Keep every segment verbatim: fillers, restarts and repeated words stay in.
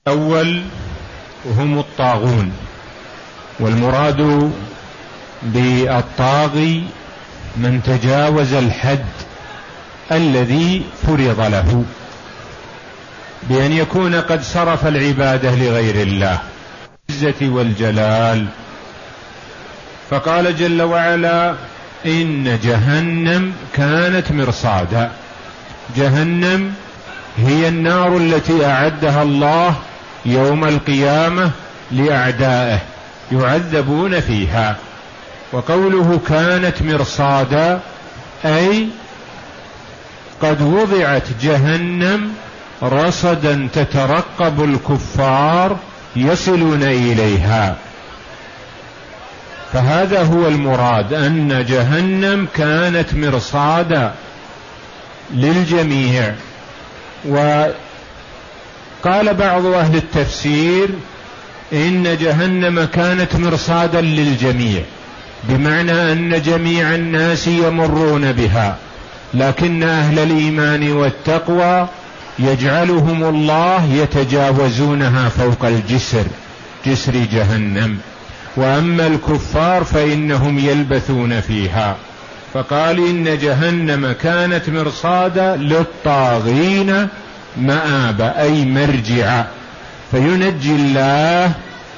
الأول هم الطاغون، والمراد بالطاغي من تجاوز الحد الذي فرض له بأن يكون قد صرف العبادة لغير الله العزة والجلال. فقال جل وعلا: إن جهنم كانت مرصادا. جهنم هي النار التي أعدها الله يوم القيامة لأعدائه يعذبون فيها. وقوله كانت مرصادا أي قد وضعت جهنم رصدا تترقب الكفار يصلون إليها. فهذا هو المراد، أن جهنم كانت مرصادا للجميع. وقال بعض أهل التفسير إن جهنم كانت مرصادا للجميع، بمعنى أن جميع الناس يمرون بها، لكن أهل الإيمان والتقوى يجعلهم الله يتجاوزونها فوق الجسر، جسر جهنم، وأما الكفار فإنهم يلبثون فيها. فقال إن جهنم كانت مرصادا للطاغين مآبا أي مرجعا، فينجي الله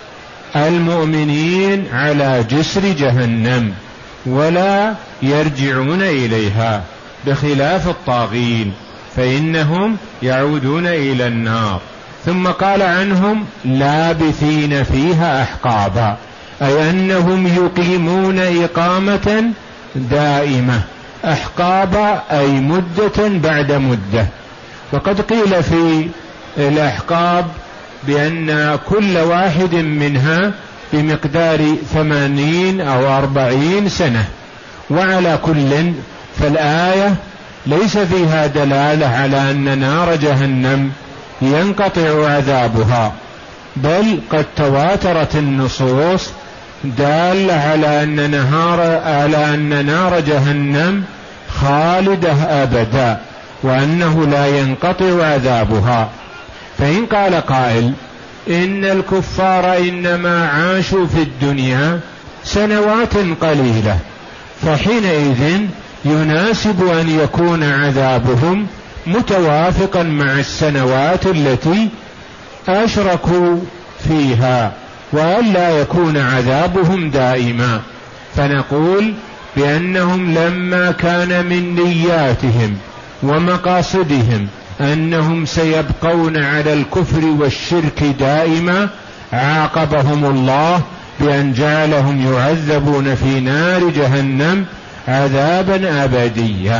المؤمنين على جسر جهنم ولا يرجعون إليها، بخلاف الطاغين فإنهم يعودون إلى النار. ثم قال عنهم لابثين فيها أحقابا، أي أنهم يقيمون إقامة دائمة، أحقابا أي مدة بعد مدة. وقد قيل في الأحقاب بأن كل واحد منها بمقدار ثمانين أو أربعين سنة. وعلى كل فالآية ليس فيها دلالة على أن نار جهنم ينقطع عذابها، بل قد تواترت النصوص دالة على أن نهار على أن نار جهنم خالدة أبدا، وأنه لا ينقطع عذابها. فإن قال قائل إن الكفار إنما عاشوا في الدنيا سنوات قليلة، فحينئذ يناسب أن يكون عذابهم متوافقا مع السنوات التي أشركوا فيها، وألا يكون عذابهم دائما. فنقول بأنهم لما كان من نياتهم ومقاصدهم أنهم سيبقون على الكفر والشرك دائما، عاقبهم الله بأن جعلهم يعذبون في نار جهنم عذابا أبديا.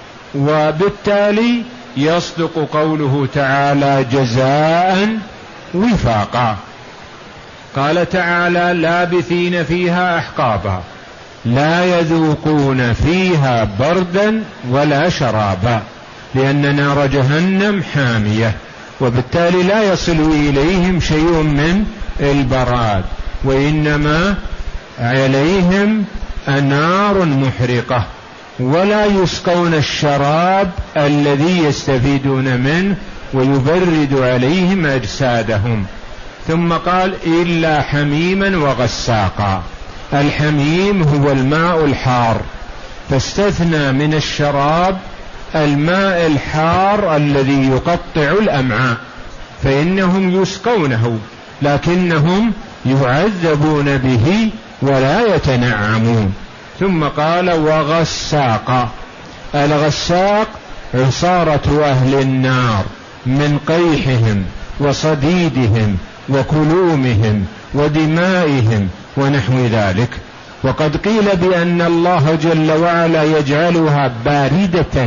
وبالتالي يصدق قوله تعالى جزاء وفاقا. قال تعالى لابثين فيها أحقابا، لا يذوقون فيها بردا ولا شرابا، لأن نار جهنم حامية، وبالتالي لا يصل إليهم شيء من البراد، وإنما عليهم نار محرقة، ولا يسقون الشراب الذي يستفيدون منه ويبرد عليهم أجسادهم. ثم قال إلا حميما وغساقا. الحميم هو الماء الحار، فاستثنى من الشراب الماء الحار الذي يقطع الأمعاء، فإنهم يسقونه لكنهم يعذبون به ولا يتنعمون. ثم قال وغساقا. الغساق عصارة أهل النار من قيحهم وصديدهم وكلومهم ودمائهم ونحو ذلك. وقد قيل بأن الله جل وعلا يجعلها باردة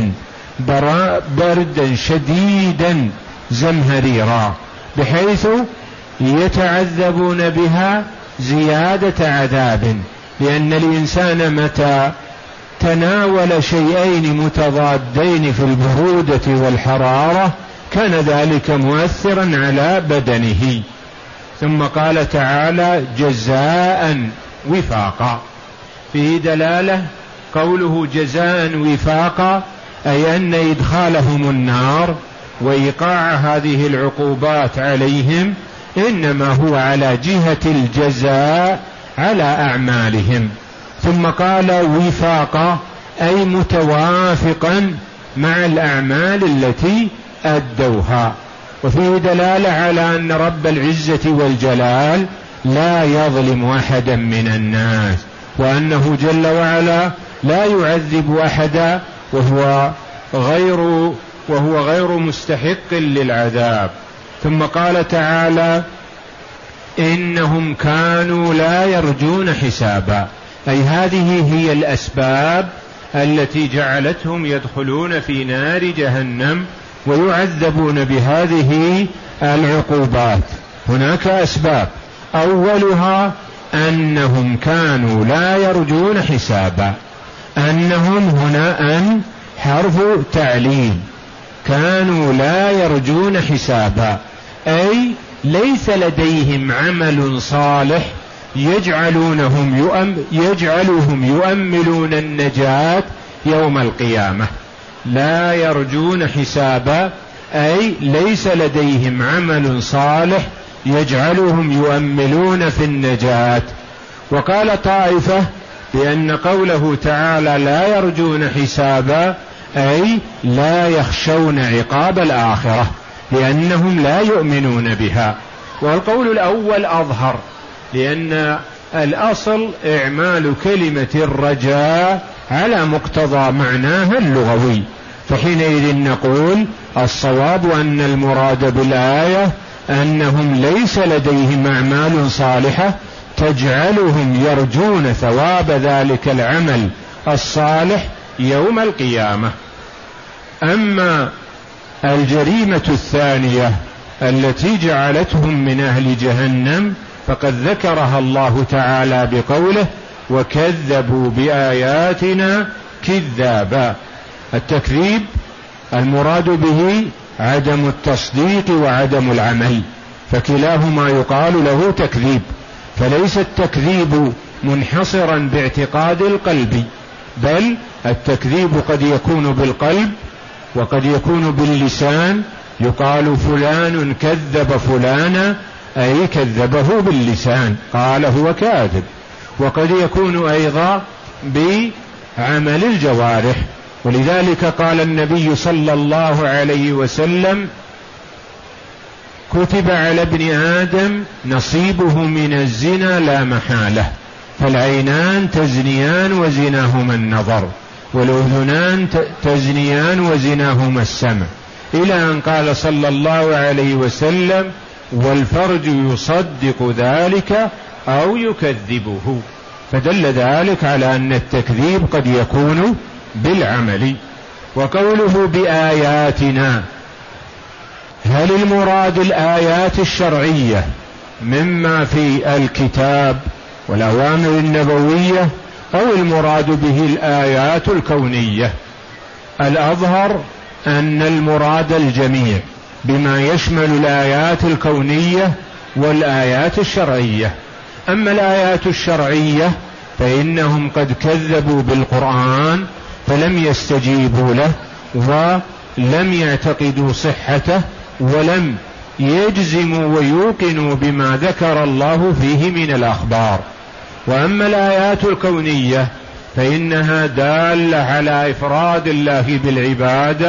بردا شديدا زمهريرا، بحيث يتعذبون بها زيادة عذاب، لأن الإنسان متى تناول شيئين متضادين في البرودة والحرارة كان ذلك مؤثرا على بدنه. ثم قال تعالى جزاء وفاقا. فيه دلالة قوله جزاء وفاقا، أي أن إدخالهم النار وإيقاع هذه العقوبات عليهم إنما هو على جهة الجزاء على أعمالهم. ثم قال وفاقا أي متوافقا مع الأعمال التي أدوها. وفيه دلالة على أن رب العزة والجلال لا يظلم أحدا من الناس، وأنه جل وعلا لا يعذب أحدا وهو غير وهو غير مستحق للعذاب. ثم قال تعالى إنهم كانوا لا يرجون حسابا، أي هذه هي الأسباب التي جعلتهم يدخلون في نار جهنم ويعذبون بهذه العقوبات. هناك أسباب، أولها أنهم كانوا لا يرجون حسابا. أنهم هنا أن حرف تعليل، كانوا لا يرجون حسابا أي ليس لديهم عمل صالح يجعلونهم يؤم يجعلهم يؤملون النجاة يوم القيامة. لا يرجون حسابا أي ليس لديهم عمل صالح يجعلهم يؤملون في النجاة. وقال طائفة بأن قوله تعالى لا يرجون حسابا أي لا يخشون عقاب الآخرة لأنهم لا يؤمنون بها. والقول الأول أظهر، لأن الأصل إعمال كلمة الرجاء على مقتضى معناها اللغوي، فحينئذ نقول الصواب أن المراد بالآية أنهم ليس لديهم أعمال صالحة تجعلهم يرجون ثواب ذلك العمل الصالح يوم القيامة. أما الجريمة الثانية التي جعلتهم من أهل جهنم فقد ذكرها الله تعالى بقوله وكذبوا بآياتنا كذابا. التكذيب المراد به عدم التصديق وعدم العمل، فكلاهما يقال له تكذيب. فليس التكذيب منحصرا باعتقاد القلب، بل التكذيب قد يكون بالقلب وقد يكون باللسان، يقال فلان كذب فلانا أي كذبه باللسان قال هو كاذب. وقد يكون أيضا بعمل الجوارح، ولذلك قال النبي صلى الله عليه وسلم كتب على ابن آدم نصيبه من الزنا لا محالة، فالعينان تزنيان وزناهما النظر، والأذنان تزنيان وزناهما السمع، إلى أن قال صلى الله عليه وسلم والفرج يصدق ذلك أو يكذبه. فدل ذلك على أن التكذيب قد يكون بالعمل. وقوله بآياتنا، هل المراد الآيات الشرعية مما في الكتاب والأوامر النبوية أو المراد به الآيات الكونية؟ الأظهر أن المراد الجميع بما يشمل الآيات الكونية والآيات الشرعية. أما الآيات الشرعية فإنهم قد كذبوا بالقرآن فلم يستجيبوا له ولم يعتقدوا صحته ولم يجزموا ويوقنوا بما ذكر الله فيه من الأخبار. وأما الآيات الكونية فإنها دالة على إفراد الله بالعبادة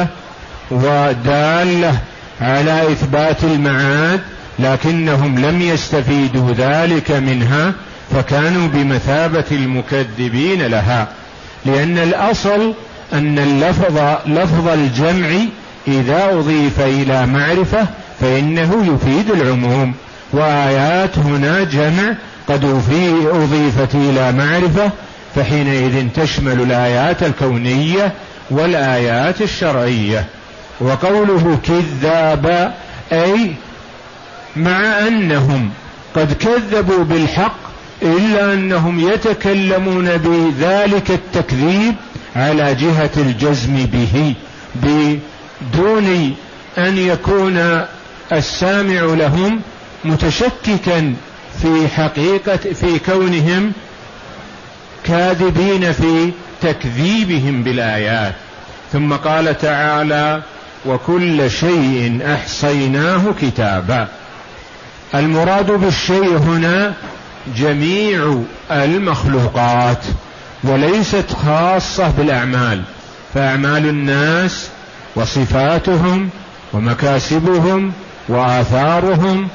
ودالة على إثبات المعاد، لكنهم لم يستفيدوا ذلك منها فكانوا بمثابة المكذبين لها، لأن الأصل أن اللفظ لفظ الجمع إذا أضيف إلى معرفة فإنه يفيد العموم، وآيات هنا جمع قد أضيفت إلى معرفة، فحينئذ تشمل الآيات الكونية والآيات الشرعية. وقوله كذابا أي مع أنهم قد كذبوا بالحق إلا أنهم يتكلمون بذلك التكذيب على جهة الجزم به بدون أن يكون السامع لهم متشككا في حقيقة في كونهم كاذبين في تكذيبهم بالآيات. ثم قال تعالى وكل شيء أحصيناه كتابا. المراد بالشيء هنا جميع المخلوقات وليست خاصة بالأعمال، فأعمال الناس وصفاتهم ومكاسبهم وآثارهم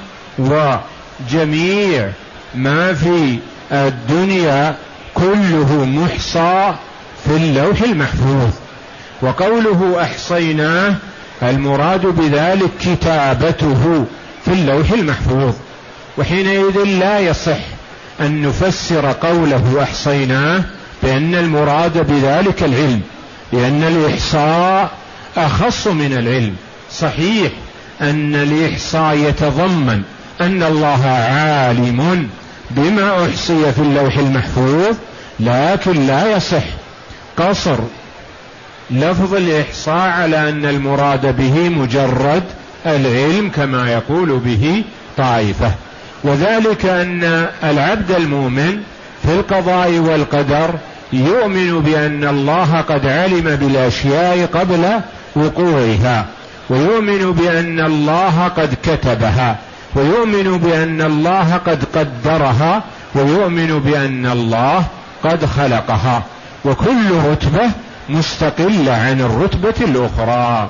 وجميع ما في الدنيا كله محصى في اللوح المحفوظ. وقوله أحصيناه المراد بذلك كتابته في اللوح المحفوظ، وحينئذ لا يصح أن نفسر قوله أحصيناه بأن المراد بذلك العلم، لأن الإحصاء أخص من العلم. صحيح أن الإحصاء يتضمن أن الله عالم بما أحصي في اللوح المحفوظ، لكن لا يصح قصر لفظ الإحصاء على أن المراد به مجرد العلم كما يقول به طائفة. وذلك أن العبد المؤمن في القضاء والقدر يؤمن بأن الله قد علم بالأشياء قبل وقوعها، ويؤمن بأن الله قد كتبها، ويؤمن بأن الله قد قدرها، ويؤمن بأن الله قد خلقها، وكل رتبة مستقلة عن الرتبة الأخرى.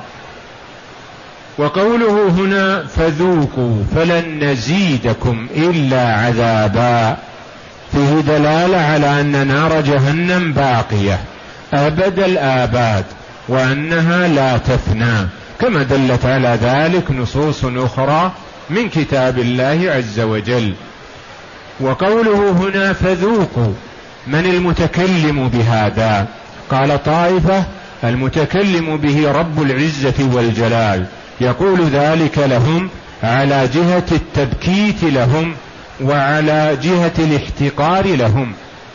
وقوله هنا فذوقوا فلن نزيدكم إلا عذابا فيه دلالة على أن نار جهنم باقية أبد الآباد وأنها لا تفنى، كما دلت على ذلك نصوص أخرى من كتاب الله عز وجل. وقوله هنا فذوقوا، من المتكلم بهذا؟ قال طائفة المتكلم به رب العزة والجلال، يقول ذلك لهم على جهة التبكيت لهم وعلى جهة الاحتقار لهم،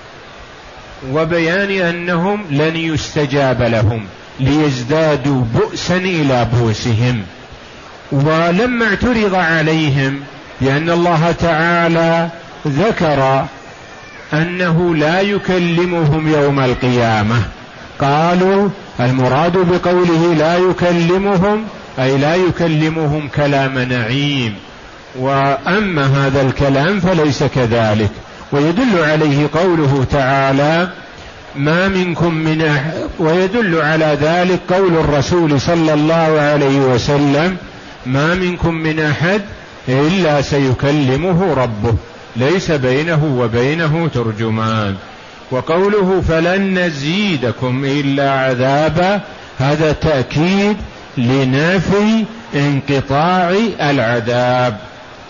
وبيان أنهم لن يستجاب لهم ليزدادوا بؤسا إلى بؤسهم. ولما اعترض عليهم لأن الله تعالى ذكر أنه لا يكلمهم يوم القيامة، قالوا المراد بقوله لا يكلمهم أي لا يكلمهم كلام نعيم، وأما هذا الكلام فليس كذلك. ويدل عليه قوله تعالى ما منكم من أحد، ويدل على ذلك قول الرسول صلى الله عليه وسلم ما منكم من أحد إلا سيكلمه ربه ليس بينه وبينه ترجمان. وقوله فلن نزيدكم إلا عذابا هذا تأكيد لنفي انقطاع العذاب.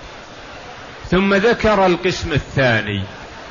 ثم ذكر القسم الثاني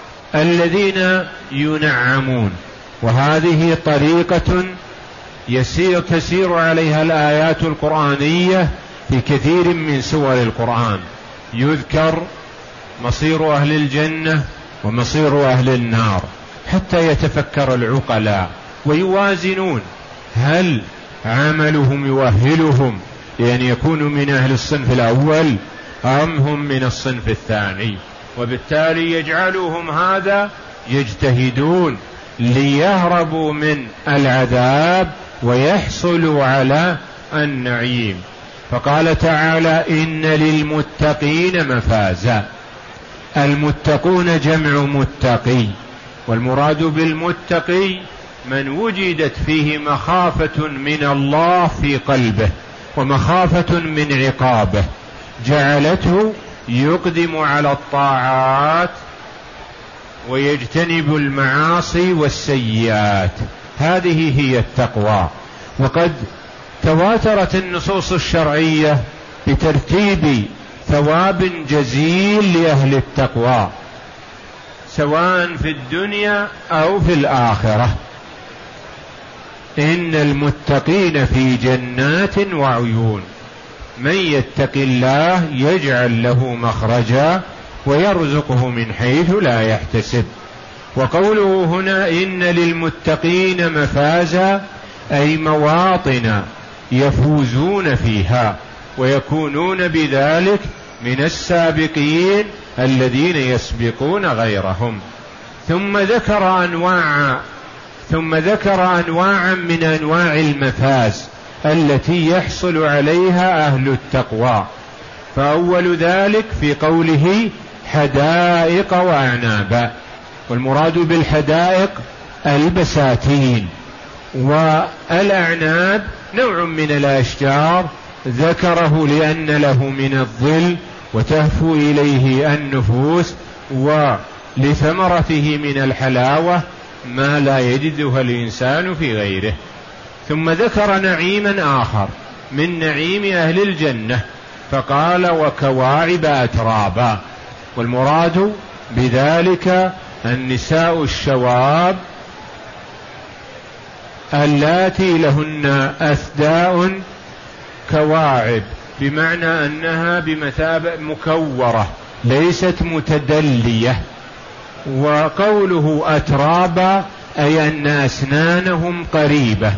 الذين ينعمون، وهذه طريقة يسير تسير عليها الآيات القرآنية في كثير من سور القرآن، يذكر مصير أهل الجنة ومصير أهل النار حتى يتفكر العقلاء ويوازنون هل عملهم يؤهلهم لأن يكونوا من أهل الصنف الأول أم هم من الصنف الثاني، وبالتالي يجعلهم هذا يجتهدون ليهربوا من العذاب ويحصلوا على النعيم. فقال تعالى إن للمتقين مفازا، المتقون جمع متقي، والمراد بالمتقي من وجدت فيه مخافة من الله في قلبه ومخافة من عقابه جعلته يقدم على الطاعات ويجتنب المعاصي والسيئات، هذه هي التقوى. وقد تواترت النصوص الشرعية بترتيب ثواب جزيل لأهل التقوى سواء في الدنيا أو في الآخرة. إن المتقين في جنات وعيون من يتق الله يجعل له مخرجا ويرزقه من حيث لا يحتسب. وقوله هنا إن للمتقين مفازا أي مواطن يفوزون فيها ويكونون بذلك من السابقين الذين يسبقون غيرهم. ثم ذكر أنواع ثم ذكر أنواعا من أنواع المفاز التي يحصل عليها أهل التقوى، فأول ذلك في قوله حدائق وأعنابا، والمراد بالحدائق البساتين، والأعناب نوع من الأشجار ذكره لأن له من الظل وتهفو إليه النفوس، ولثمرته من الحلاوة ما لا يجدها الإنسان في غيره. ثم ذكر نعيما آخر من نعيم أهل الجنة فقال وكواعب أترابا، والمراد بذلك النساء الشواب اللاتي لهن أثداء كواعب، بمعنى أنها بمثابة مكورة ليست متدلية. وقوله أترابا أي أن أسنانهم قريبة،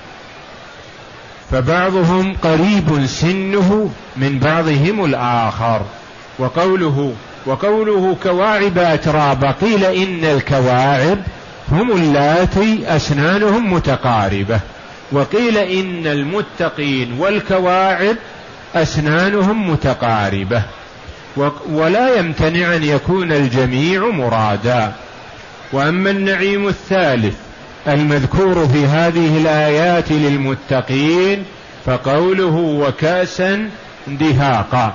فبعضهم قريب سنه من بعضهم الآخر. وقوله وقوله كواعب أترابا قيل إن الكواعب هم اللاتي أسنانهم متقاربة، وقيل إن المتقين والكواعب أسنانهم متقاربة، ولا يمتنع أن يكون الجميع مرادا. وأما النعيم الثالث المذكور في هذه الآيات للمتقين فقوله وكأسا دهاقا،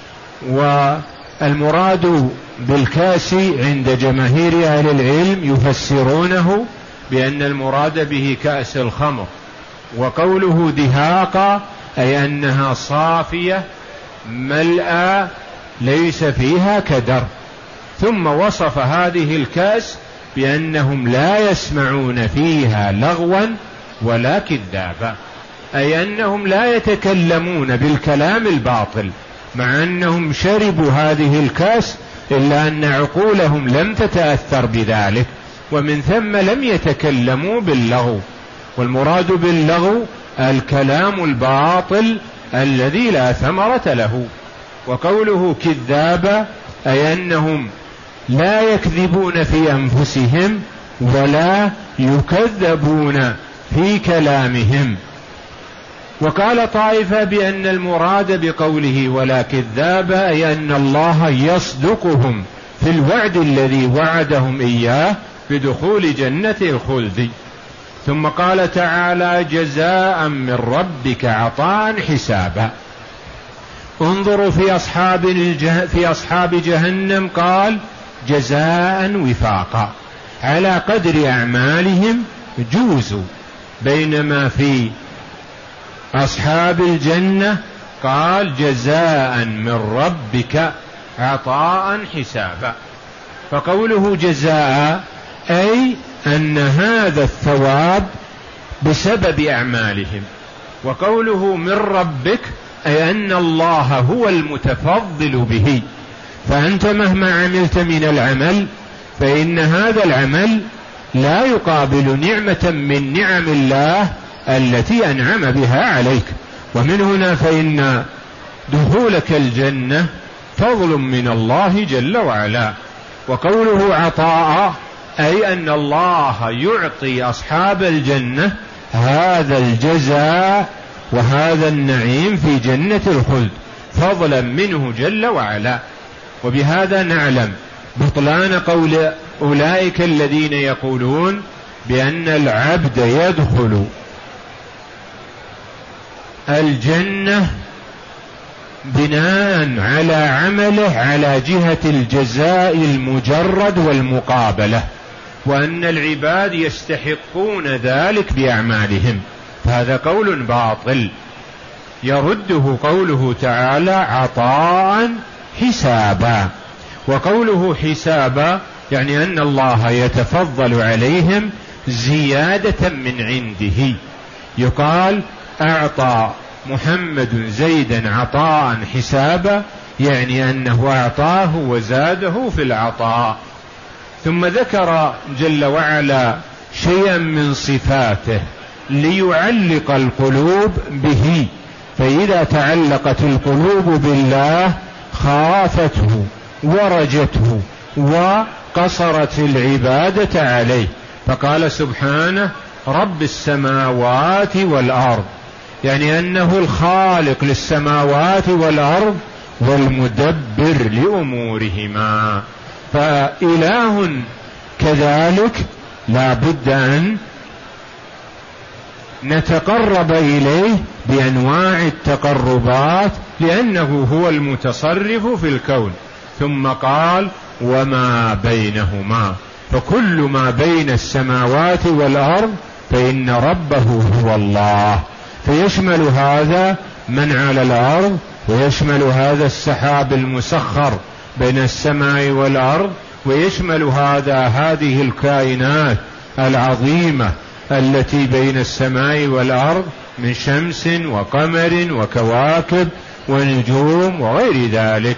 والمراد بالكاس عند جماهير أهل العلم يفسرونه بأن المراد به كأس الخمر، وقوله دهاقا أي أنها صافية ملأى ليس فيها كدر. ثم وصف هذه الكأس بأنهم لا يسمعون فيها لغوا ولا كذابا، أي أنهم لا يتكلمون بالكلام الباطل، مع أنهم شربوا هذه الكأس إلا أن عقولهم لم تتأثر بذلك، ومن ثم لم يتكلموا باللغو. والمراد باللغو الكلام الباطل الذي لا ثمرة له. وقوله كذابا أي أنهم لا يكذبون في أنفسهم ولا يكذبون في كلامهم. وقال طائفة بأن المراد بقوله ولا كذابا أي أن الله يصدقهم في الوعد الذي وعدهم إياه بدخول جنة الخلد. ثم قال تعالى جزاء من ربك عطاء حسابا. انظروا في أصحاب, الجه... في أصحاب جهنم قال جزاء وفاقا على قدر أعمالهم جوزوا، بينما في أصحاب الجنة قال جزاء من ربك عطاء حسابا. فقوله جزاء أي أن هذا الثواب بسبب أعمالهم، وقوله من ربك أي أن الله هو المتفضل به، فأنت مهما عملت من العمل فإن هذا العمل لا يقابل نعمة من نعم الله التي أنعم بها عليك. ومن هنا فإن دخولك الجنة فضل من الله جل وعلا. وقوله عطاء أي أن الله يعطي أصحاب الجنة هذا الجزاء وهذا النعيم في جنة الخلد فضلا منه جل وعلا. وبهذا نعلم بطلان قول أولئك الذين يقولون بأن العبد يدخل الجنة بناء على عمله على جهة الجزاء المجرد والمقابلة، وأن العباد يستحقون ذلك بأعمالهم، فهذا قول باطل يرده قوله تعالى عطاء حسابا. وقوله حسابا يعني أن الله يتفضل عليهم زيادة من عنده. يقال أعطى محمد زيدا عطاء حسابا، يعني أنه أعطاه وزاده في العطاء. ثم ذكر جل وعلا شيئا من صفاته ليعلق القلوب به، فإذا تعلقت القلوب بالله خافته ورجته وقصرت العبادة عليه، فقال سبحانه رب السماوات والأرض، يعني أنه الخالق للسماوات والأرض والمدبر لأمورهما. فإله كذلك لا بد أن نتقرب إليه بأنواع التقربات لأنه هو المتصرف في الكون. ثم قال وما بينهما، فكل ما بين السماوات والأرض فإن ربه هو الله، فيشمل هذا من على الأرض، ويشمل هذا السحاب المسخر بين السماء والأرض، ويشمل هذا هذه الكائنات العظيمة التي بين السماء والأرض من شمس وقمر وكواكب ونجوم وغير ذلك.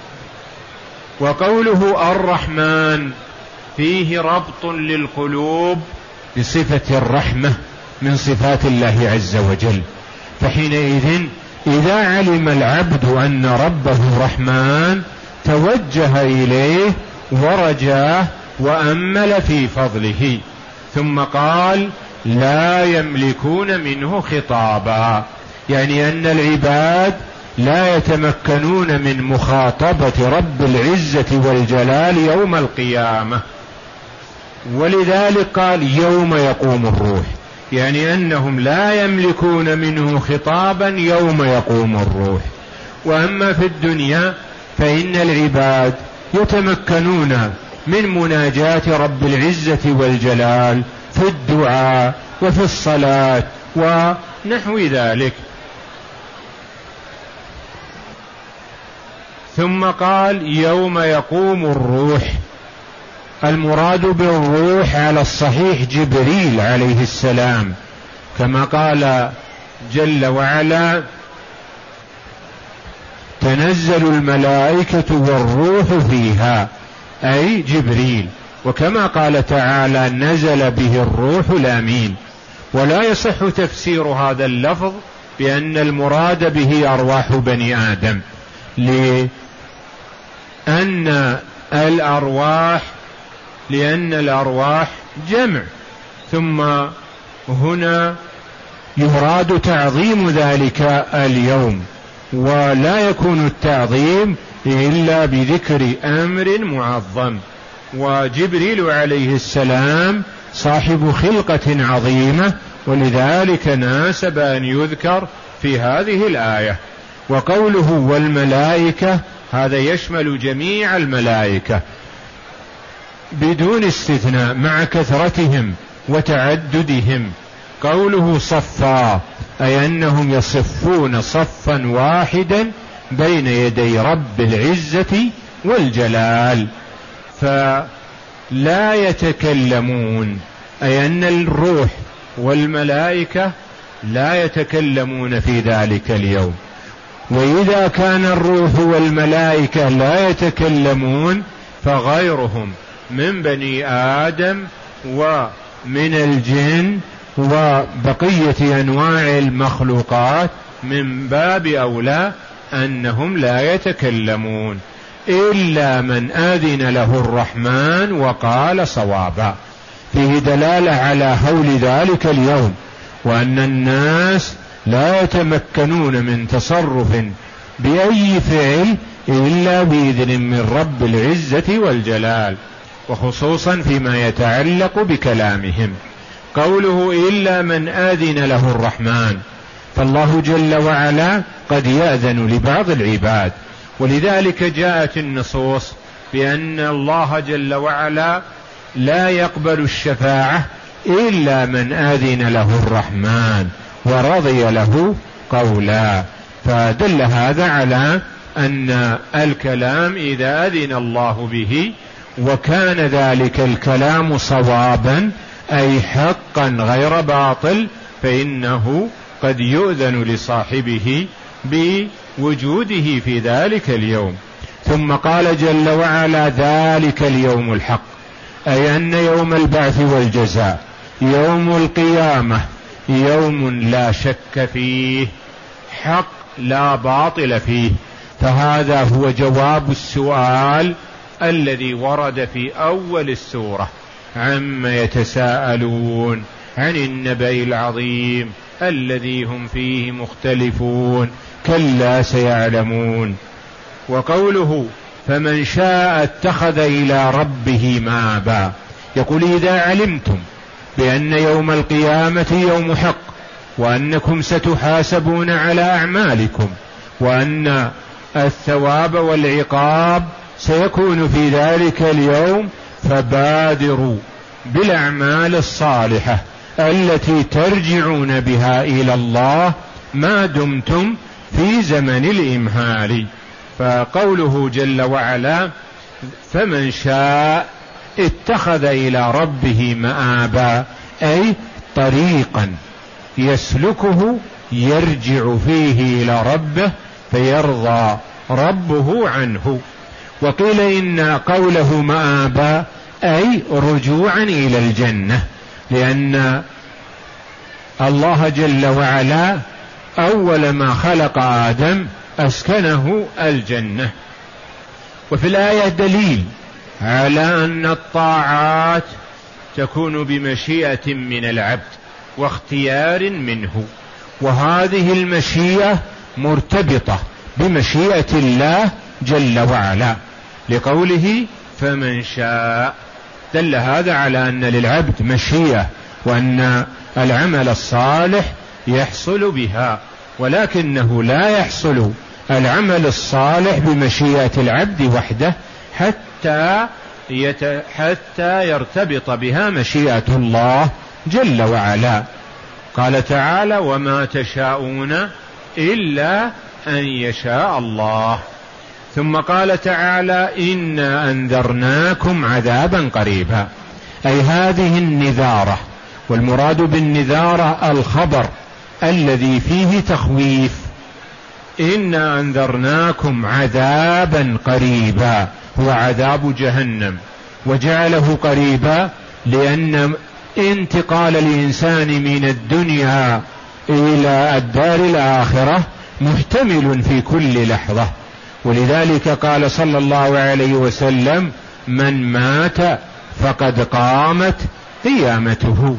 وقوله الرحمن فيه ربط للقلوب بصفة الرحمة من صفات الله عز وجل، فحينئذ إذا علم العبد أن ربه رحمن توجه إليه ورجاه وأمل في فضله. ثم قال لا يملكون منه خطابا، يعني أن العباد لا يتمكنون من مخاطبة رب العزة والجلال يوم القيامة. ولذلك قال يوم يقوم الروح، يعني أنهم لا يملكون منه خطابا يوم يقوم الروح. وأما في الدنيا فإن العباد يتمكنون من مناجاة رب العزة والجلال في الدعاء وفي الصلاة ونحو ذلك. ثم قال يوم يقوم الروح، المراد بالروح على الصحيح جبريل عليه السلام، كما قال جل وعلا تنزل الملائكة والروح فيها، أي جبريل. وكما قال تعالى نزل به الروح الأمين. ولا يصح تفسير هذا اللفظ بأن المراد به أرواح بني آدم، لأن الأرواح لأن الأرواح جمع، ثم هنا يراد تعظيم ذلك اليوم، ولا يكون التعظيم إلا بذكر أمر معظم. وجبريل عليه السلام صاحب خلقة عظيمة، ولذلك ناسب أن يذكر في هذه الآية. وقوله والملائكة هذا يشمل جميع الملائكة بدون استثناء مع كثرتهم وتعددهم. قوله صفا أي أنهم يصفون صفا واحدا بين يدي رب العزة والجلال، فلا يتكلمون، أي أن الروح والملائكة لا يتكلمون في ذلك اليوم. وإذا كان الروح والملائكة لا يتكلمون فغيرهم من بني آدم ومن الجن وبقية أنواع المخلوقات من باب أولى أنهم لا يتكلمون إلا من آذن له الرحمن وقال صوابا. فيه دلالة على هول ذلك اليوم، وأن الناس لا يتمكنون من تصرف بأي فعل إلا بإذن من رب العزة والجلال، وخصوصا فيما يتعلق بكلامهم. قوله إلا من آذن له الرحمن، فالله جل وعلا قد يأذن لبعض العباد، ولذلك جاءت النصوص بأن الله جل وعلا لا يقبل الشفاعة إلا من آذن له الرحمن ورضي له قولا. فدل هذا على أن الكلام إذا أذن الله به وكان ذلك الكلام صوابا أي حقا غير باطل فإنه قد يؤذن لصاحبه بوجوده في ذلك اليوم. ثم قال جل وعلا ذلك اليوم الحق، أي أن يوم البعث والجزاء يوم القيامة يوم لا شك فيه، حق لا باطل فيه. فهذا هو جواب السؤال الذي ورد في أول السورة: عما يتساءلون عن النبأ العظيم الذي هم فيه مختلفون كلا سيعلمون. وقوله فمن شاء اتخذ إلى ربه مآبا، يقول إذا علمتم بأن يوم القيامة يوم حق، وأنكم ستحاسبون على أعمالكم، وأن الثواب والعقاب سيكون في ذلك اليوم، فبادروا بالأعمال الصالحة التي ترجعون بها إلى الله ما دمتم في زمن الإمهال. فقوله جل وعلا فمن شاء اتخذ إلى ربه مآبا، أي طريقا يسلكه يرجع فيه إلى ربه فيرضى ربه عنه. وقيل إن قوله مآبا أي رجوعا إلى الجنة، لأن الله جل وعلا أول ما خلق آدم أسكنه الجنة. وفي الآية دليل على أن الطاعات تكون بمشيئة من العبد واختيار منه، وهذه المشيئة مرتبطة بمشيئة الله جل وعلا، لقوله فمن شاء، دل هذا على أن للعبد مشيئة، وأن العمل الصالح يحصل بها، ولكنه لا يحصل العمل الصالح بمشيئة العبد وحده حتى يت... حتى يرتبط بها مشيئة الله جل وعلا. قال تعالى وما تشاءون إلا أن يشاء الله. ثم قال تعالى إنا أنذرناكم عذابا قريبا، أي هذه النذارة، والمراد بالنذارة الخبر الذي فيه تخويف. إنا أنذرناكم عذابا قريبا هو عذاب جهنم، وجعله قريبا لأن انتقال الإنسان من الدنيا إلى الدار الآخرة محتمل في كل لحظة، ولذلك قال صلى الله عليه وسلم من مات فقد قامت قيامته.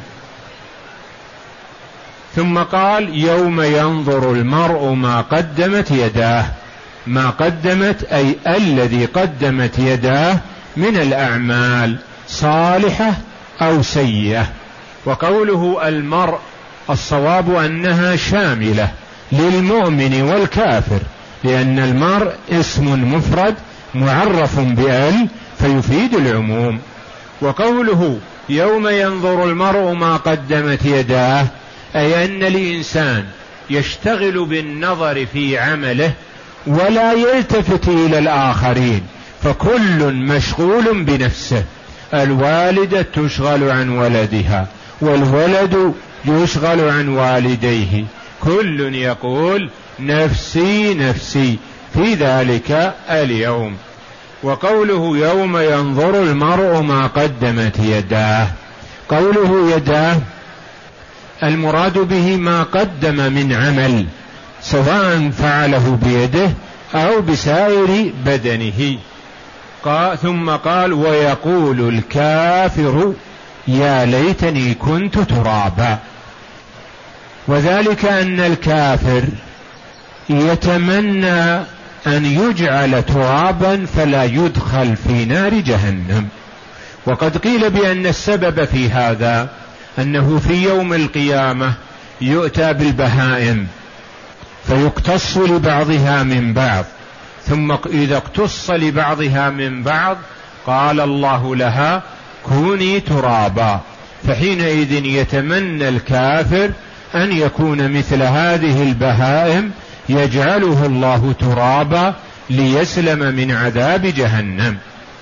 ثم قال يوم ينظر المرء ما قدمت يداه، ما قدمت أي الذي قدمت يداه من الأعمال صالحة أو سيئة. وقوله المرء الصواب أنها شاملة للمؤمن والكافر، لأن المرء اسم مفرد معرف بأل فيفيد العموم. وقوله يوم ينظر المرء ما قدمت يداه، أي أن الإنسان يشتغل بالنظر في عمله ولا يلتفت إلى الآخرين، فكل مشغول بنفسه. الوالدة تشغل عن ولدها، والولد يشغل عن والديه، كل يقول نفسي نفسي في ذلك اليوم. وقوله يوم ينظر المرء ما قدمت يداه، قوله يداه المراد به ما قدم من عمل، سواء فعله بيده أو بسائر بدنه. قال ثم قال ويقول الكافر يا ليتني كنت ترابا، وذلك أن الكافر يتمنى أن يجعل ترابا فلا يدخل في نار جهنم. وقد قيل بأن السبب في هذا أنه في يوم القيامة يؤتى بالبهائم فيقتص لبعضها من بعض، ثم إذا اقتص لبعضها من بعض قال الله لها كوني ترابا، فحينئذ يتمنى الكافر أن يكون مثل هذه البهائم يجعله الله ترابا ليسلم من عذاب جهنم.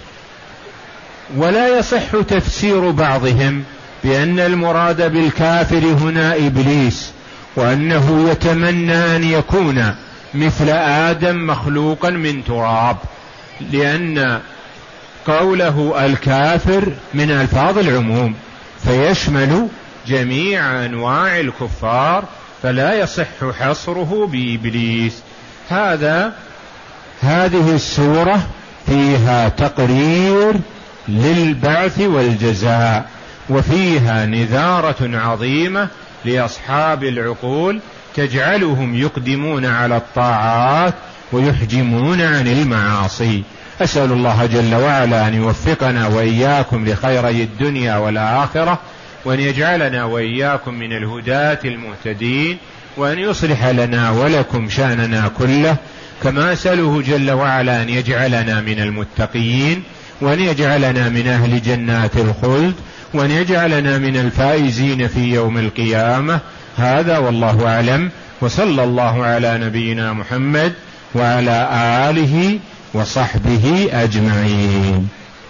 ولا يصح تفسير بعضهم بأن المراد بالكافر هنا إبليس، وأنه يتمنى أن يكون مثل آدم مخلوقا من تراب، لأن قوله الكافر من ألفاظ العموم فيشمل جميع أنواع الكفار، فلا يصح حصره بإبليس. هذا هذه السورة فيها تقرير للبعث والجزاء، وفيها نذارة عظيمة لأصحاب العقول تجعلهم يقدمون على الطاعات ويحجمون عن المعاصي. أسأل الله جل وعلا أن يوفقنا وإياكم لخيري الدنيا والآخرة، وأن يجعلنا وإياكم من الهداة المهتدين، وأن يصلح لنا ولكم شأننا كله، كما أسأله جل وعلا أن يجعلنا من المتقين، وأن يجعلنا من أهل جنات الخلد، وأن يجعلنا من الفائزين في يوم القيامة. هذا والله أعلم، وصلى الله على نبينا محمد وعلى آله وصحبه أجمعين.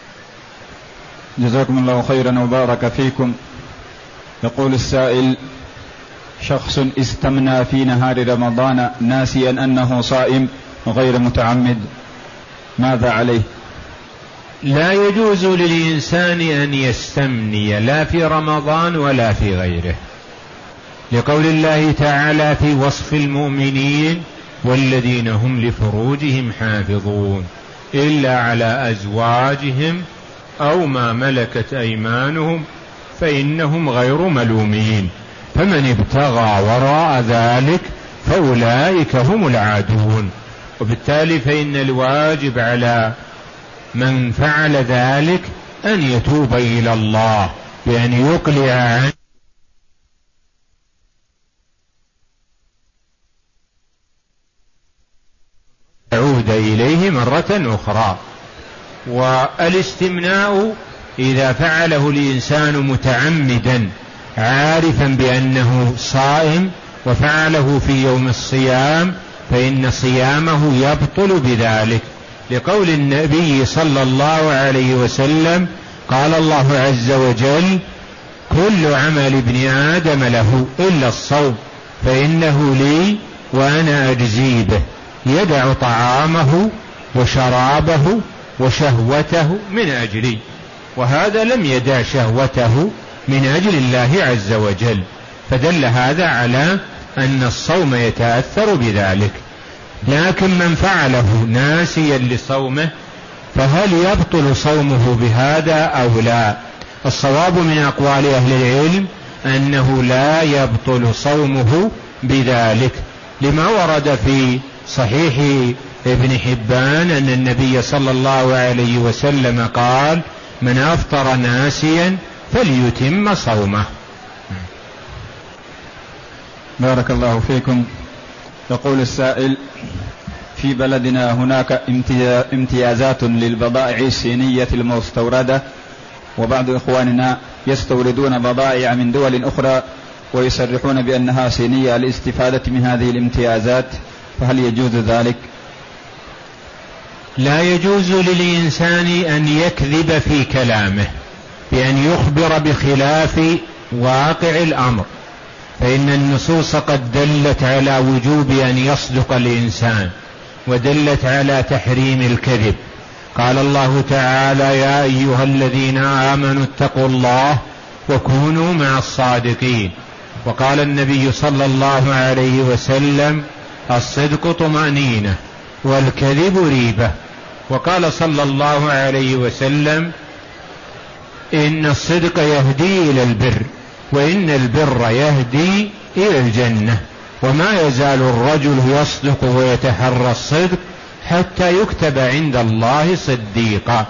جزاكم الله خيرا وبارك فيكم. يقول السائل: شخص استمنى في نهار رمضان ناسيا أنه صائم غير متعمد، ماذا عليه؟ لا يجوز للإنسان أن يستمني لا في رمضان ولا في غيره، لقول الله تعالى في وصف المؤمنين: والذين هم لفروجهم حافظون إلا على أزواجهم أو ما ملكت أيمانهم فإنهم غير ملومين، فمن ابتغى وراء ذلك فأولئك هم العادون. وبالتالي فإن الواجب على من فعل ذلك أن يتوب إلى الله بأن يقلع عنه يعود إليه مرة أخرى. والاستمناء إذا فعله الإنسان متعمدا عارفا بأنه صائم وفعله في يوم الصيام فإن صيامه يبطل بذلك، لقول النبي صلى الله عليه وسلم: قال الله عز وجل: كل عمل ابن آدم له إلا الصوم فإنه لي وأنا أجزي به، يدع طعامه وشرابه وشهوته من أجلي. وهذا لم يدع شهوته من أجل الله عز وجل، فدل هذا على أن الصوم يتأثر بذلك. لكن من فعله ناسيا لصومه فهل يبطل صومه بهذا أو لا؟ الصواب من أقوال أهل العلم أنه لا يبطل صومه بذلك، لما ورد في صحيح ابن حبان أن النبي صلى الله عليه وسلم قال: من أفطر ناسيا فليتم صومه. بارك الله فيكم. يقول السائل: في بلدنا هناك امتيازات للبضائع الصينية المستوردة، وبعض إخواننا يستوردون بضائع من دول أخرى ويصرحون بأنها صينية للاستفادة من هذه الامتيازات، فهل يجوز ذلك؟ لا يجوز للإنسان أن يكذب في كلامه بأن يخبر بخلاف واقع الأمر، فإن النصوص قد دلت على وجوب أن يصدق الإنسان، ودلت على تحريم الكذب. قال الله تعالى: يا أيها الذين آمنوا اتقوا الله وكونوا مع الصادقين. وقال النبي صلى الله عليه وسلم: الصدق طمأنينة والكذب ريبة. وقال صلى الله عليه وسلم: إن الصدق يهدي إلى البر، وإن البر يهدي إلى الجنة، وما يزال الرجل يصدق ويتحرى الصدق حتى يكتب عند الله صديقا.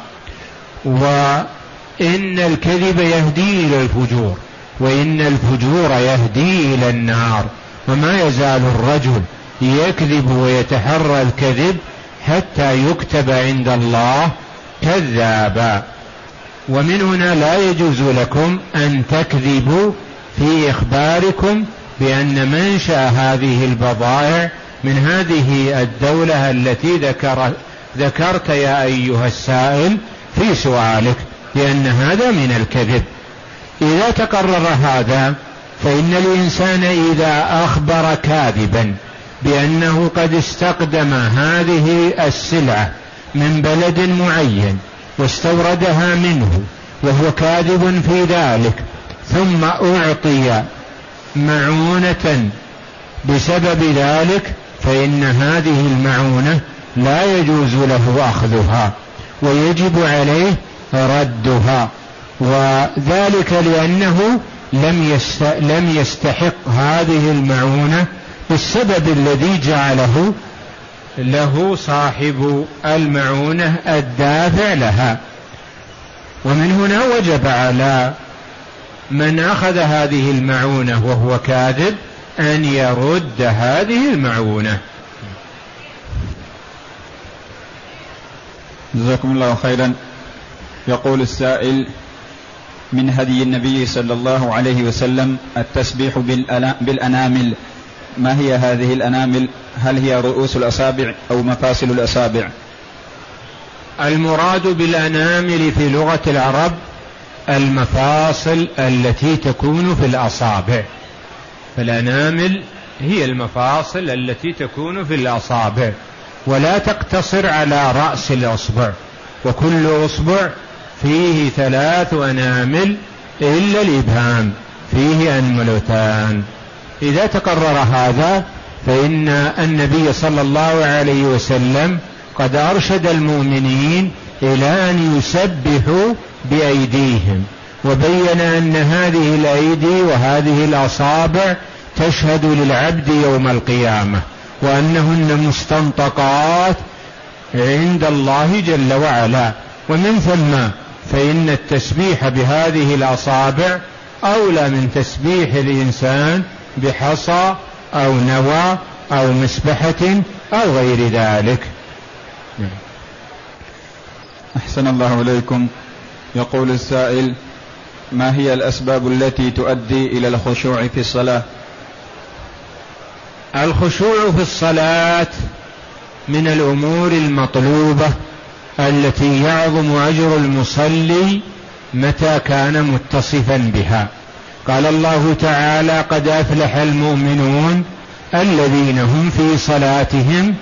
وإن الكذب يهدي إلى الفجور، وإن الفجور يهدي إلى النار، وما يزال الرجل يكذب ويتحرى الكذب حتى يكتب عند الله كذابا. ومن هنا لا يجوز لكم أن تكذبوا في إخباركم بأن منشأ هذه البضائع من هذه الدولة التي ذكر ذكرت يا أيها السائل في سؤالك، لأن هذا من الكذب. إذا تقرر هذا فإن الإنسان إذا أخبر كاذبا بأنه قد استقدم هذه السلعة من بلد معين واستوردها منه وهو كاذب في ذلك، ثم أعطي معونة بسبب ذلك، فإن هذه المعونة لا يجوز له أخذها ويجب عليه ردها، وذلك لأنه لم لم يستحق هذه المعونة بالسبب الذي جعله له صاحب المعونة الدافع لها. ومن هنا وجب على من أخذ هذه المعونة وهو كاذب أن يرد هذه المعونة. جزاكم الله خيرا. يقول السائل: من هدي النبي صلى الله عليه وسلم التسبيح بالأنامل، ما هي هذه الأنامل؟ هل هي رؤوس الأصابع أو مفاصل الأصابع؟ المراد بالأنامل في لغة العرب المفاصل التي تكون في الأصابع، فالأنامل هي المفاصل التي تكون في الأصابع، ولا تقتصر على رأس الأصبع، وكل أصبع فيه ثلاث أنامل إلا الإبهام فيه أنملتان. إذا تقرر هذا فإن النبي صلى الله عليه وسلم قد أرشد المؤمنين إلى أن يسبحوا بأيديهم، وبين أن هذه الأيدي وهذه الأصابع تشهد للعبد يوم القيامة، وأنهن مستنطقات عند الله جل وعلا. ومن ثم فإن التسبيح بهذه الأصابع أولى من تسبيح الإنسان بحصى أو نوى أو مسبحة أو غير ذلك. أحسن الله إليكم. يقول السائل: ما هي الأسباب التي تؤدي إلى الخشوع في الصلاة؟ الخشوع في الصلاة من الأمور المطلوبة التي يعظم أجر المصلي متى كان متصفا بها. قال الله تعالى: قد أفلح المؤمنون الذين هم في صلاتهم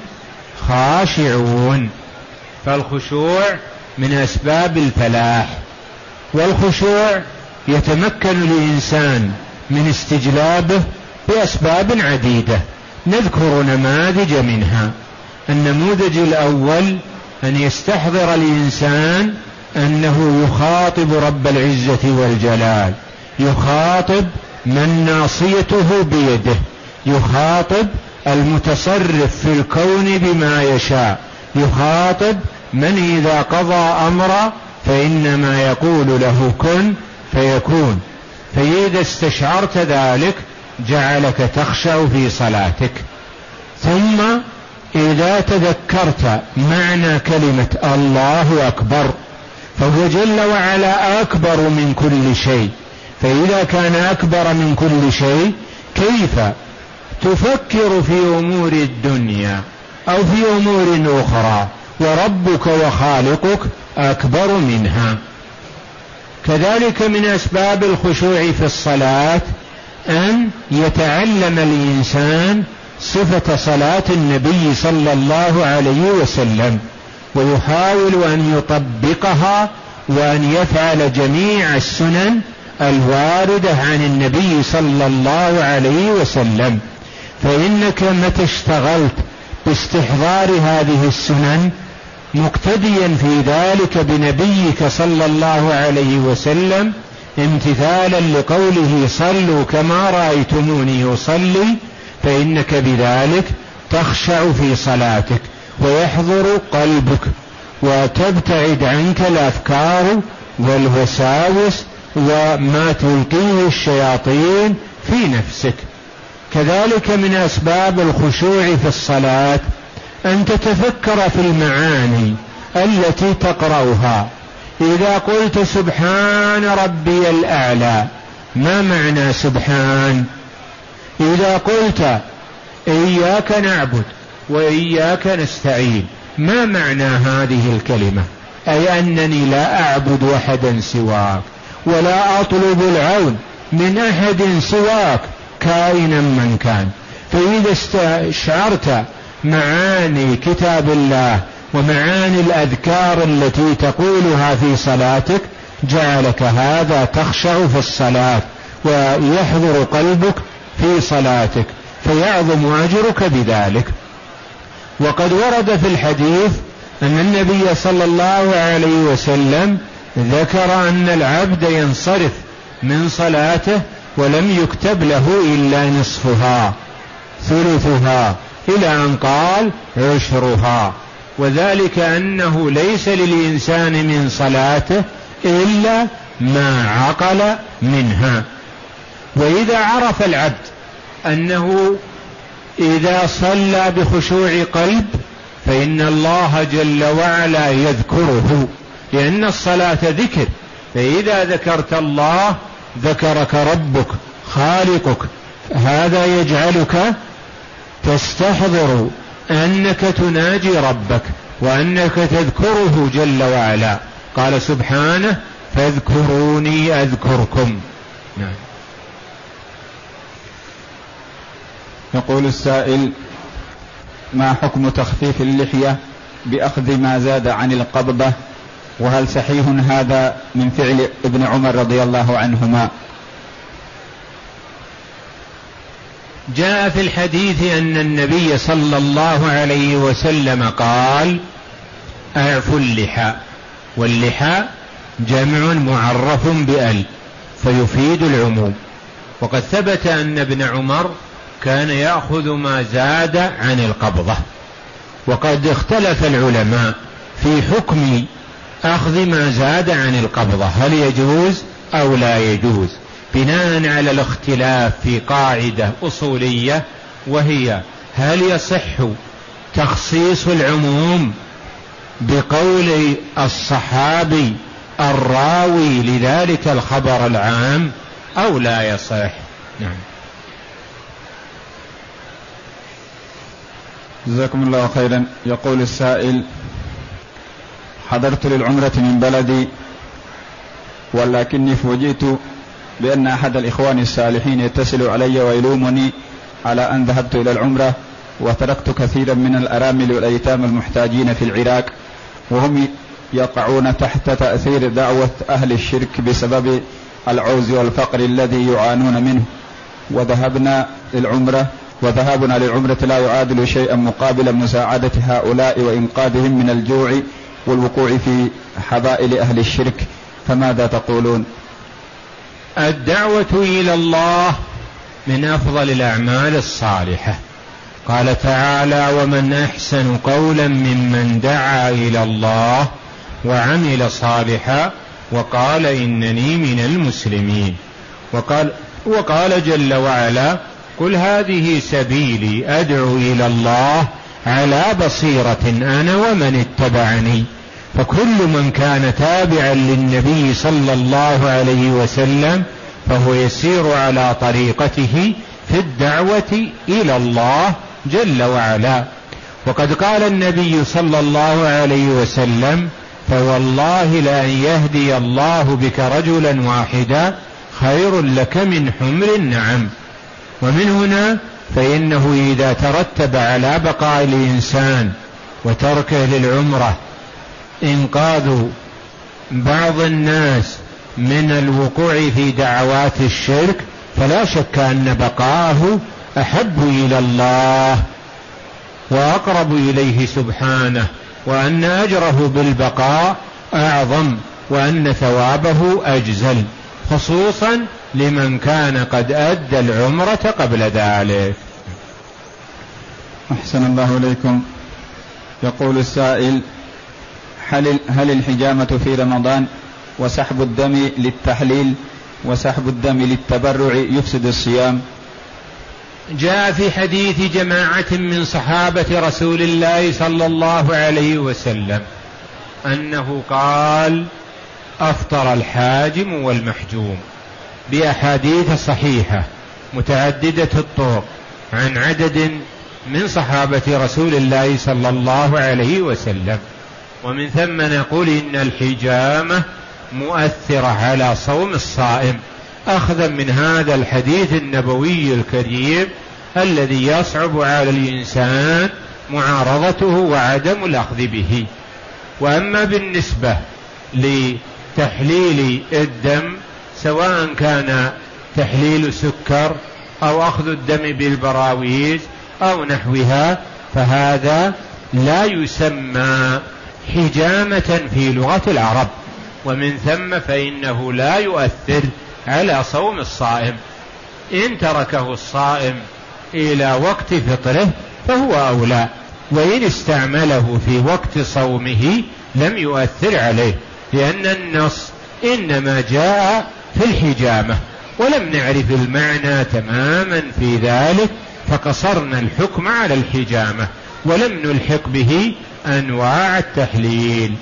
خاشعون. فالخشوع من أسباب الفلاح، والخشوع يتمكن الإنسان من استجلابه بأسباب عديدة، نذكر نماذج منها. النموذج الأول أن يستحضر الإنسان أنه يخاطب رب العزة والجلال، يخاطب من ناصيته بيده، يخاطب المتصرف في الكون بما يشاء، يخاطب من إذا قضى أمرا فإنما يقول له كن فيكون. فإذا استشعرت ذلك جعلك تخشع في صلاتك. ثم إذا تذكرت معنى كلمة الله أكبر، فهو جل وعلا أكبر من كل شيء، فإذا كان أكبر من كل شيء كيف تفكر في أمور الدنيا أو في أمور أخرى وربك وخالقك أكبر منها؟ كذلك من أسباب الخشوع في الصلاة أن يتعلم الإنسان صفة صلاة النبي صلى الله عليه وسلم، ويحاول أن يطبقها وأن يفعل جميع السنن الواردة عن النبي صلى الله عليه وسلم. فإنك متى اشتغلت باستحضار هذه السنن مقتديا في ذلك بنبيك صلى الله عليه وسلم، امتثالا لقوله صلوا كما رأيتموني أصلي، فإنك بذلك تخشع في صلاتك ويحضر قلبك وتبتعد عنك الأفكار والوساوس وما تلقيه الشياطين في نفسك. كذلك من أسباب الخشوع في الصلاة أن تتفكر في المعاني التي تقرأها. إذا قلت سبحان ربي الأعلى، ما معنى سبحان؟ إذا قلت إياك نعبد وإياك نستعين، ما معنى هذه الكلمة؟ أي أنني لا أعبد أحدا سواك ولا أطلب العون من أحد سواك كائنا من كان. فإذا استشعرت معاني كتاب الله ومعاني الأذكار التي تقولها في صلاتك جعلك هذا تخشع في الصلاة ويحضر قلبك في صلاتك، فيعظم أجرك بذلك. وقد ورد في الحديث أن النبي صلى الله عليه وسلم ذكر أن العبد ينصرف من صلاته ولم يكتب له إلا نصفها ثلثها إلى أن قال عشرها، وذلك أنه ليس للإنسان من صلاته إلا ما عقل منها. وإذا عرف العبد أنه إذا صلى بخشوع قلب فإن الله جل وعلا يذكره، لأن الصلاة ذكر، فإذا ذكرت الله ذكرك ربك خالقك، هذا يجعلك تستحضر أنك تناجي ربك وأنك تذكره جل وعلا. قال سبحانه فاذكروني أذكركم. نعم. يقول السائل: ما حكم تخفيف اللحية بأخذ ما زاد عن القبضة، وهل صحيح هذا من فعل ابن عمر رضي الله عنهما؟ جاء في الحديث أن النبي صلى الله عليه وسلم قال: أعفوا اللحى، واللحى جمع معرف بأل فيفيد العموم. وقد ثبت أن ابن عمر كان يأخذ ما زاد عن القبضة. وقد اختلف العلماء في حكم أخذ ما زاد عن القبضة، هل يجوز أو لا يجوز، بناء على الاختلاف في قاعدة أصولية، وهي هل يصح تخصيص العموم بقول الصحابي الراوي لذلك الخبر العام أو لا يصح. نعم. جزاكم الله خيرا. يقول السائل: حضرت للعمرة من بلدي، ولكني فوجئت بأن أحد الإخوان الصالحين يتصل علي ويلومني على أن ذهبت إلى العمرة وتركت كثيرا من الأرامل والأيتام المحتاجين في العراق، وهم يقعون تحت تأثير دعوة أهل الشرك بسبب العوز والفقر الذي يعانون منه، وذهبنا للعمرة وذهابنا للعمرة لا يعادل شيئا مقابل مساعدة هؤلاء وإنقاذهم من الجوع والوقوع في حبائل أهل الشرك، فماذا تقولون؟ الدعوة إلى الله من أفضل الأعمال الصالحة. قال تعالى: ومن أحسن قولا ممن دعا إلى الله وعمل صالحا وقال إنني من المسلمين. وقال, وقال جل وعلا: قل هذه سبيلي أدعو إلى الله على بصيرة أنا ومن اتبعني. فكل من كان تابعا للنبي صلى الله عليه وسلم فهو يسير على طريقته في الدعوة إلى الله جل وعلا. وقد قال النبي صلى الله عليه وسلم: فوالله لأن يهدي الله بك رجلا واحدا خير لك من حمر النعم. ومن هنا فإنه إذا ترتب على بقاء الإنسان وتركه للعمرة إنقاذ بعض الناس من الوقوع في دعوات الشرك، فلا شك أن بقاءه أحب إلى الله وأقرب إليه سبحانه، وأن أجره بالبقاء أعظم، وأن ثوابه أجزل، خصوصا لمن كان قد أدى العمرة قبل ذلك. أحسن الله إليكم. يقول السائل: هل هل الحجامة في رمضان وسحب الدم للتحليل وسحب الدم للتبرع يفسد الصيام؟ جاء في حديث جماعة من صحابة رسول الله صلى الله عليه وسلم أنه قال: أفطر الحاجم والمحجوم، بأحاديث صحيحة متعددة الطرق عن عدد من صحابة رسول الله صلى الله عليه وسلم. ومن ثم نقول إن الحجامة مؤثرة على صوم الصائم، أخذا من هذا الحديث النبوي الكريم الذي يصعب على الإنسان معارضته وعدم الأخذ به. وأما بالنسبة لتحليل الدم، سواء كان تحليل سكر أو أخذ الدم بالبراويز أو نحوها، فهذا لا يسمى حجامة في لغة العرب، ومن ثم فإنه لا يؤثر على صوم الصائم. إن تركه الصائم إلى وقت فطره فهو أولى، وإن استعمله في وقت صومه لم يؤثر عليه، لأن النص إنما جاء في الحجامة ولم نعرف المعنى تماما في ذلك، فقصرنا الحكم على الحجامة ولم نلحق به أنواع التحليل.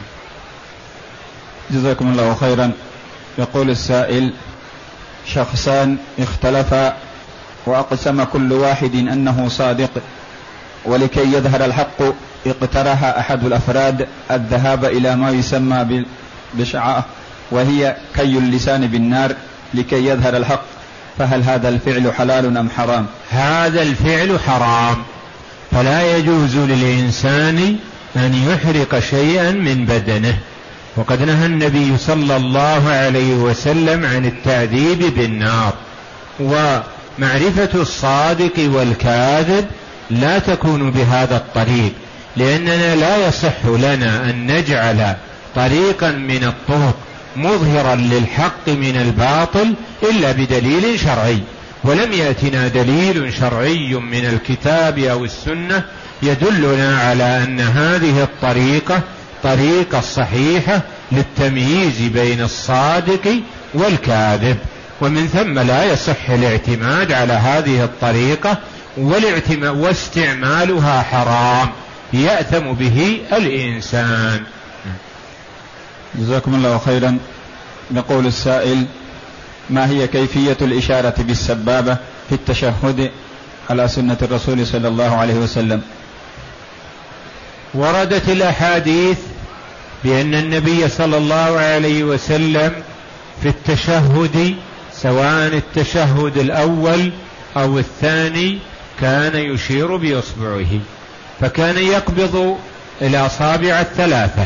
جزاكم الله خيرا. يقول السائل: شخصان اختلفا وأقسم كل واحد أنه صادق، ولكي يظهر الحق اقترح أحد الأفراد الذهاب إلى ما يسمى بشعاء، وهي كي اللسان بالنار لكي يظهر الحق، فهل هذا الفعل حلال أم حرام؟ هذا الفعل حرام، فلا يجوز للإنسان أن يحرق شيئا من بدنه، وقد نهى النبي صلى الله عليه وسلم عن التعذيب بالنار. ومعرفة الصادق والكاذب لا تكون بهذا الطريق، لأننا لا يصح لنا أن نجعل طريقا من الطرق مظهرا للحق من الباطل إلا بدليل شرعي، ولم يأتنا دليل شرعي من الكتاب أو السنة يدلنا على أن هذه الطريقة طريقة صحيحة للتمييز بين الصادق والكاذب، ومن ثم لا يصح الاعتماد على هذه الطريقة، واستعمالها حرام يأثم به الإنسان. جزاكم الله خيرا. يقول السائل: ما هي كيفية الإشارة بالسبابة في التشهد على سنة الرسول صلى الله عليه وسلم؟ وردت الأحاديث بأن النبي صلى الله عليه وسلم في التشهد سواء التشهد الأول أو الثاني كان يشير بإصبعه، فكان يقبض الأصابع الثلاثة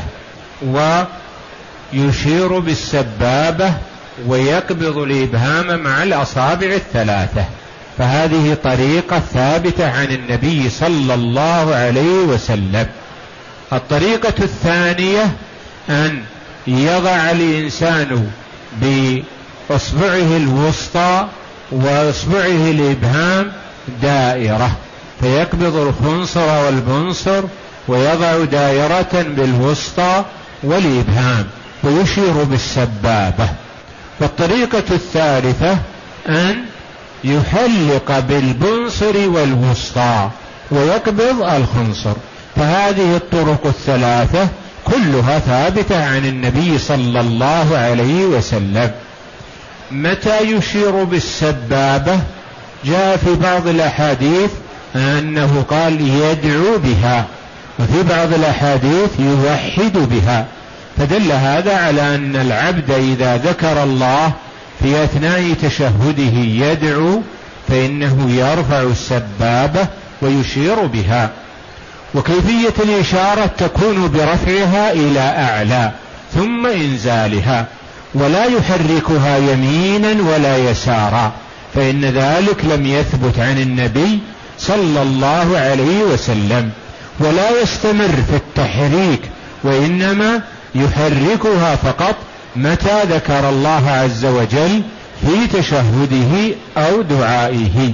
ويشير بالسبابة ويقبض الإبهام مع الأصابع الثلاثة، فهذه طريقة ثابتة عن النبي صلى الله عليه وسلم. الطريقة الثانية أن يضع الإنسان بإصبعه الوسطى وإصبعه الإبهام دائرة، فيقبض الخنصر والبنصر ويضع دائرة بالوسطى والإبهام ويشير بالسبابة. والطريقة الثالثة أن يحلق بالبنصر والوسطى ويقبض الخنصر، فهذه الطرق الثلاثة كلها ثابتة عن النبي صلى الله عليه وسلم. متى يشير بالسبابة؟ جاء في بعض الأحاديث أنه قال يدعو بها، وفي بعض الأحاديث يوحد بها، فدل هذا على أن العبد إذا ذكر الله في أثناء تشهده يدعو فإنه يرفع السبابة ويشير بها. وكيفية الإشارة تكون برفعها إلى أعلى ثم إنزالها، ولا يحركها يمينا ولا يسارا، فإن ذلك لم يثبت عن النبي صلى الله عليه وسلم، ولا يستمر في التحريك، وإنما يحركها فقط متى ذكر الله عز وجل في تشهده أو دعائه.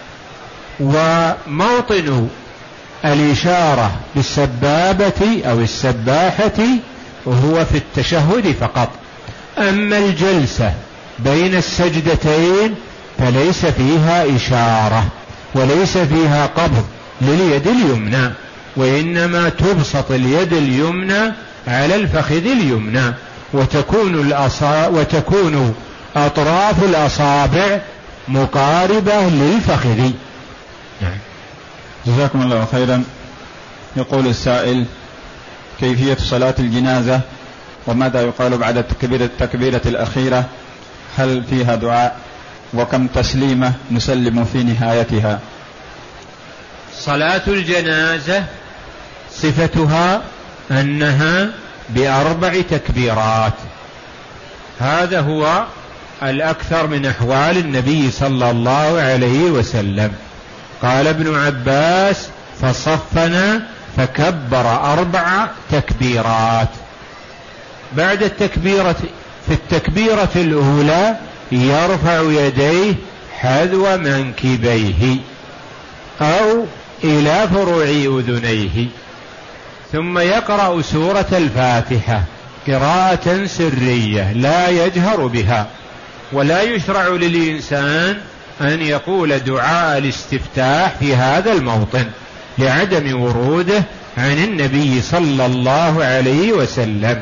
وموطن الإشارة بالسبابة أو السباحة وهو في التشهد فقط، أما الجلسة بين السجدتين فليس فيها إشارة وليس فيها قبض لليد اليمنى، وإنما تبسط اليد اليمنى على الفخذ اليمنى، وتكون الأصا... وتكون أطراف الأصابع مقاربة للفخذ. نعم. جزاكم الله خيرا. يقول السائل: كيفية صلاة الجنازة وماذا يقال بعد التكبيرة, التكبيرة الأخيرة؟ هل فيها دعاء؟ وكم تسليمة نسلم في نهايتها؟ صلاة الجنازة صفتها أنها بأربع تكبيرات، هذا هو الأكثر من أحوال النبي صلى الله عليه وسلم. قال ابن عباس: فصفنا فكبر أربع تكبيرات. بعد التكبيرة في التكبيرة الأولى يرفع يديه حذو منكبيه أو إلى فروع أذنيه، ثم يقرأ سورة الفاتحة قراءة سرية لا يجهر بها. ولا يشرع للإنسان أن يقول دعاء الاستفتاح في هذا الموطن لعدم وروده عن النبي صلى الله عليه وسلم.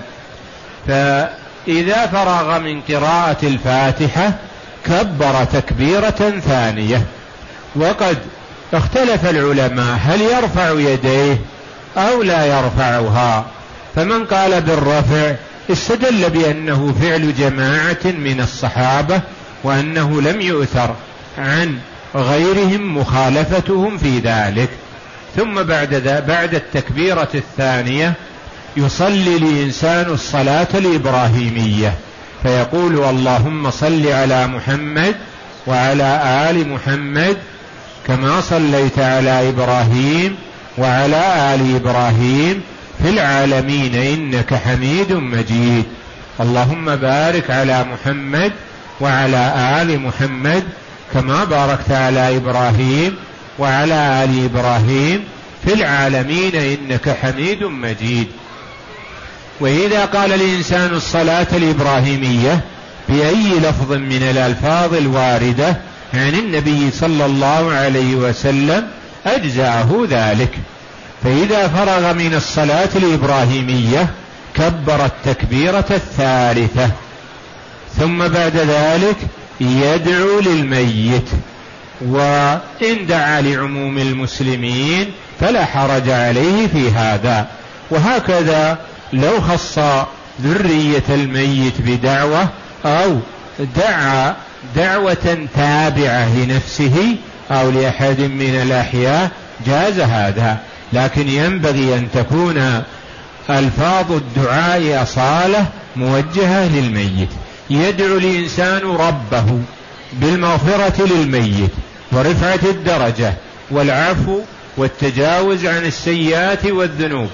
فإذا فرغ من قراءة الفاتحة كبر تكبيرة ثانية. وقد اختلف العلماء هل يرفع يديه أو لا يرفعها، فمن قال بالرفع استدل بأنه فعل جماعة من الصحابة وأنه لم يؤثر عن غيرهم مخالفتهم في ذلك. ثم بعد ذا بعد التكبيرة الثانية يصلي الإنسان الصلاة الإبراهيمية فيقول اللهم صل على محمد وعلى آل محمد كما صليت على إبراهيم وعلى آل إبراهيم في العالمين إنك حميد مجيد. اللهم بارك على محمد وعلى آل محمد كما باركت على إبراهيم وعلى آل إبراهيم في العالمين إنك حميد مجيد. وإذا قال الإنسان الصلاة الإبراهيمية بأي لفظ من الألفاظ الواردة عن النبي صلى الله عليه وسلم أجزأه ذلك. فإذا فرغ من الصلاة الإبراهيمية كبر التكبيرة الثالثة، ثم بعد ذلك يدعو للميت، وإن دعا لعموم المسلمين فلا حرج عليه في هذا. وهكذا لو خص ذرية الميت بدعوة أو دعا دعوة تابعة لنفسه أو لأحد من الأحياء جاز هذا، لكن ينبغي أن تكون ألفاظ الدعاء أصالة موجهة للميت. يدعو الإنسان ربه بالمغفرة للميت ورفعة الدرجة والعفو والتجاوز عن السيئات والذنوب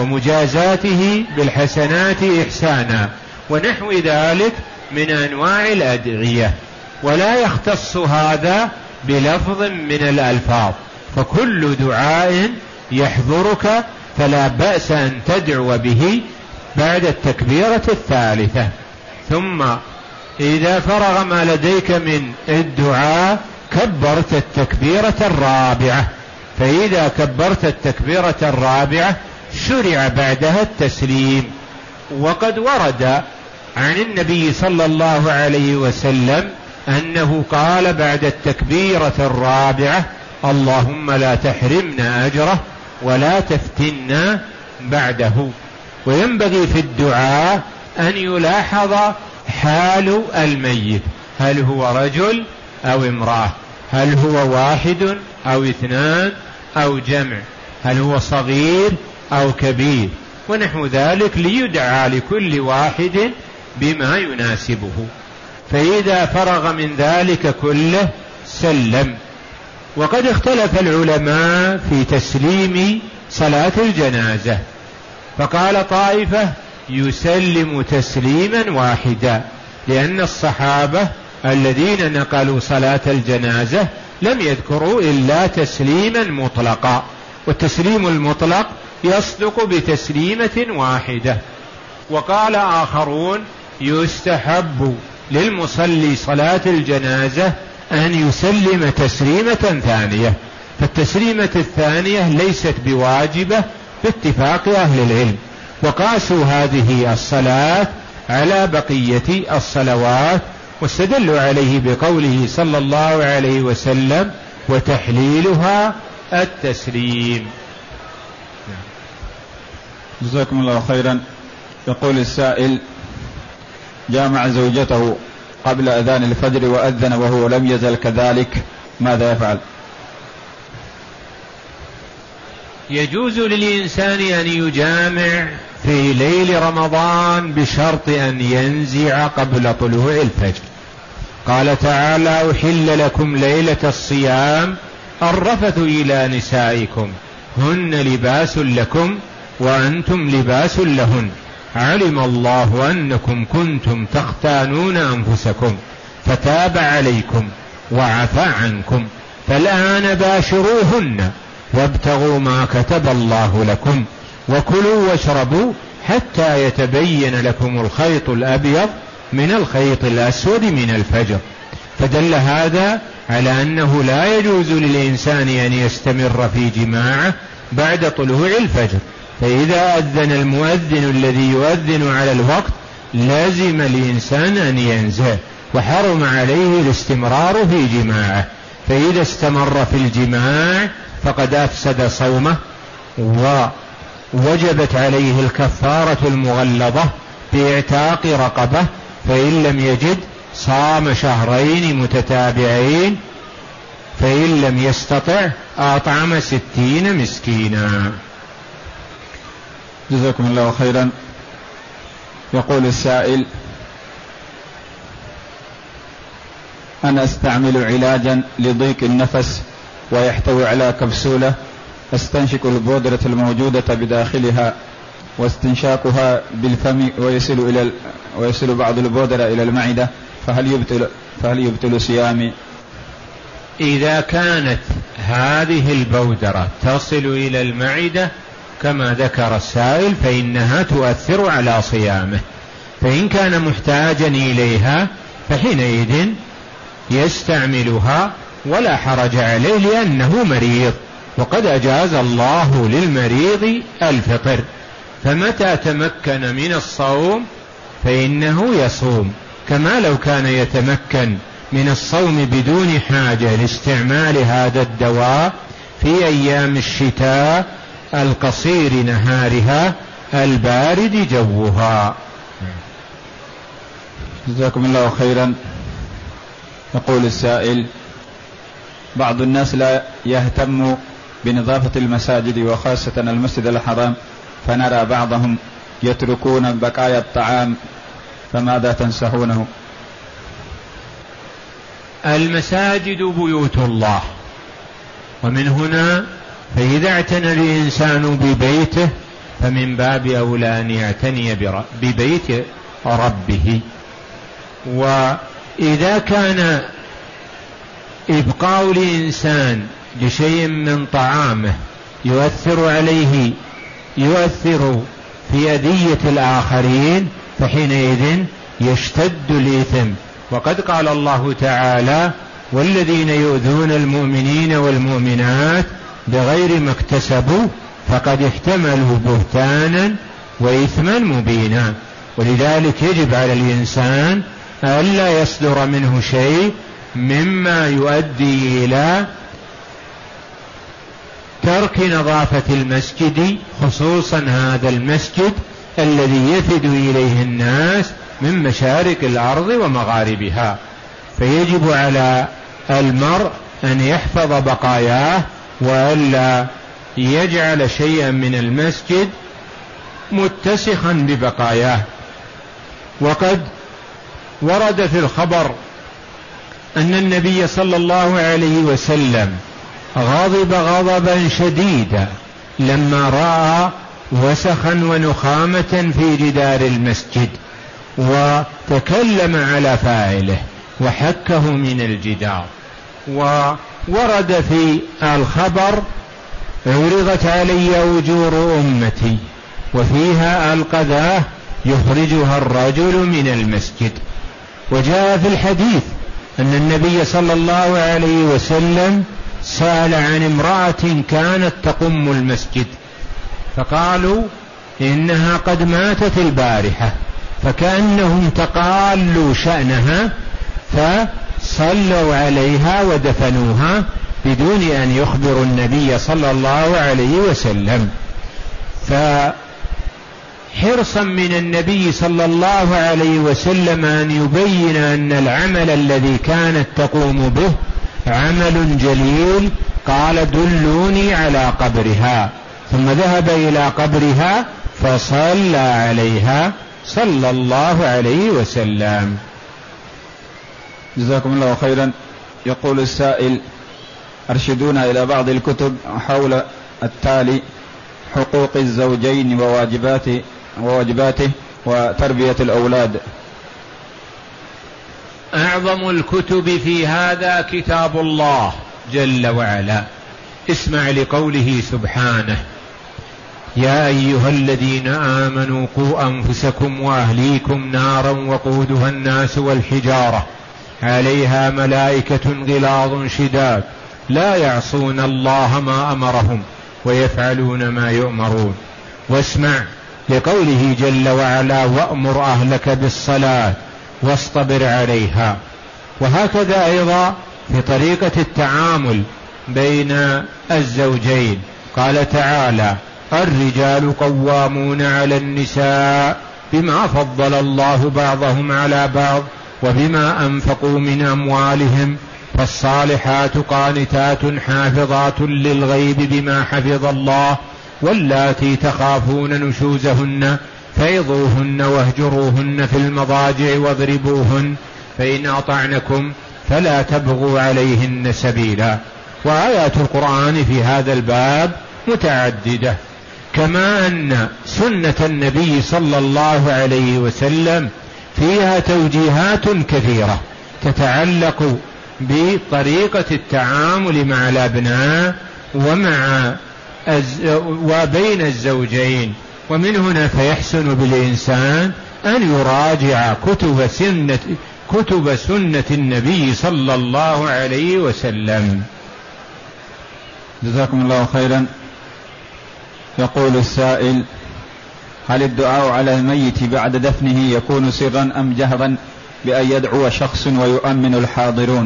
ومجازاته بالحسنات إحسانا ونحو ذلك من أنواع الأدعية، ولا يختص هذا بلفظ من الألفاظ. فكل دعاء يحضرك فلا بأس أن تدعو به بعد التكبيرة الثالثة. ثم إذا فرغ ما لديك من الدعاء كبرت التكبيرة الرابعة، فإذا كبرت التكبيرة الرابعة شرع بعدها التسليم. وقد ورد عن النبي صلى الله عليه وسلم أنه قال بعد التكبيرة الرابعة اللهم لا تحرمنا أجره ولا تفتنا بعده. وينبغي في الدعاء أن يلاحظ حال الميت، هل هو رجل أو امرأة، هل هو واحد أو اثنان أو جمع، هل هو صغير أو كبير ونحو ذلك، ليدعى لكل واحد بما يناسبه. فإذا فرغ من ذلك كله سلم. وقد اختلف العلماء في تسليم صلاة الجنازة، فقال طائفة يسلم تسليما واحدا، لأن الصحابة الذين نقلوا صلاة الجنازة لم يذكروا إلا تسليما مطلقا، والتسليم المطلق يصدق بتسليمة واحدة. وقال آخرون يستحب للمصلي صلاة الجنازة أن يسلم تسليمة ثانية، فالتسليمة الثانية ليست بواجبة باتفاق أهل العلم، وقاسوا هذه الصلاة على بقية الصلوات واستدلوا عليه بقوله صلى الله عليه وسلم وتحليلها التسليم. جزاكم الله خيرا. يقول السائل جامع زوجته قبل أذان الفجر وأذن وهو لم يزل كذلك، ماذا يفعل؟ يجوز للإنسان أن يجامع في ليل رمضان بشرط أن ينزع قبل طلوع الفجر. قال تعالى أحل لكم ليلة الصيام الرفث إلى نسائكم هن لباس لكم وأنتم لباس لهن علم الله أنكم كنتم تختانون أنفسكم فتاب عليكم وعفى عنكم فالآن باشروهن وابتغوا ما كتب الله لكم وكلوا واشربوا حتى يتبين لكم الخيط الأبيض من الخيط الأسود من الفجر. فدل هذا على أنه لا يجوز للإنسان أن يستمر في جماعه بعد طلوع الفجر، فإذا أذن المؤذن الذي يؤذن على الوقت لازم الإنسان أن ينزه، وحرم عليه الاستمرار في جماعه، فإذا استمر في الجماع فقد أفسد صومه، ووجبت عليه الكفارة المغلظة باعتاق رقبة، فإن لم يجد صام شهرين متتابعين، فإن لم يستطع أطعم ستين مسكينا. جزاكم الله خيرا. يقول السائل: أنا أستعمل علاجا لضيق النفس ويحتوي على كبسولة أستنشق البودرة الموجودة بداخلها واستنشاقها بالفم ويصل إلى ويصل بعض البودرة إلى المعدة، فهل يبطل فهل يبطل صيامي؟ إذا كانت هذه البودرة تصل إلى المعدة كما ذكر السائل فإنها تؤثر على صيامه، فإن كان محتاجا إليها فحينئذ يستعملها ولا حرج عليه لأنه مريض، وقد أجاز الله للمريض الفطر، فمتى تمكن من الصوم فإنه يصوم، كما لو كان يتمكن من الصوم بدون حاجة لاستعمال هذا الدواء في أيام الشتاء القصير نهارها البارد جوها. جزاكم الله خيرا. يقول السائل: بعض الناس لا يهتم بنظافة المساجد وخاصة المسجد الحرام، فنرى بعضهم يتركون بقايا الطعام، فماذا تنصحونه؟ المساجد بيوت الله، ومن هنا فإذا اعتنى الإنسان ببيته فمن باب أولى أن يعتني ببيت ربه. وإذا كان إبقاء الإنسان لشيء من طعامه يؤثر عليه يؤثر في أذية الآخرين فحينئذ يشتد الإثم، وقد قال الله تعالى: والذين يؤذون المؤمنين والمؤمنات بغير ما اكتسبوا فقد احتملوا بهتانا وإثما مبينا. ولذلك يجب على الإنسان ألا يصدر منه شيء مما يؤدي إلى ترك نظافة المسجد، خصوصا هذا المسجد الذي يفد إليه الناس من مشارق الأرض ومغاربها، فيجب على المرء أن يحفظ بقاياه وألا يجعل شيئا من المسجد متسخا ببقاياه. وقد ورد في الخبر أن النبي صلى الله عليه وسلم غضب غضبا شديدا لما رأى وسخا ونخامة في جدار المسجد، وتكلم على فاعله وحكه من الجدار. وورد في الخبر: عرضت علي أجور أمتي وفيها القذاة يخرجها الرجل من المسجد. وجاء في الحديث أن النبي صلى الله عليه وسلم سأل عن امرأة كانت تقم المسجد، فقالوا إنها قد ماتت البارحة، فكأنهم تقالوا شأنها فصلوا عليها ودفنوها بدون أن يخبروا النبي صلى الله عليه وسلم. فحرصا من النبي صلى الله عليه وسلم أن يبين أن العمل الذي كانت تقوم به عمل جليل، قال: دلوني على قبرها، ثم ذهب إلى قبرها فصلى عليها صلى الله عليه وسلم. جزاكم الله خيرا. يقول السائل: أرشدونا إلى بعض الكتب حول التالي: حقوق الزوجين وواجباته وواجباته وتربية الأولاد. أعظم الكتب في هذا كتاب الله جل وعلا، اسمع لقوله سبحانه: يا أيها الذين آمنوا قوا أنفسكم وأهليكم نارا وقودها الناس والحجارة عليها ملائكة غلاظ شداد لا يعصون الله ما أمرهم ويفعلون ما يؤمرون. واسمع لقوله جل وعلا: وأمر أهلك بالصلاة واصطبر عليها. وهكذا أيضا في طريقة التعامل بين الزوجين قال تعالى: الرجال قوامون على النساء بما فضل الله بعضهم على بعض وبما أنفقوا من أموالهم فالصالحات قانتات حافظات للغيب بما حفظ الله واللاتي تخافون نشوزهن فعظوهن واهجروهن في المضاجع واضربوهن فإن أطعنكم فلا تبغوا عليهن سبيلا. وآيات القرآن في هذا الباب متعددة، كما أن سنة النبي صلى الله عليه وسلم فيها توجيهات كثيرة تتعلق بطريقة التعامل مع الأبناء ومع وبين الزوجين. ومن هنا فيحسن بالإنسان أن يراجع كتب سنة, كتب سنة النبي صلى الله عليه وسلم. جزاكم الله خيرا. يقول السائل: هل الدعاء على الميت بعد دفنه يكون سرا أم جهرا بأن يدعو شخص ويؤمن الحاضرون؟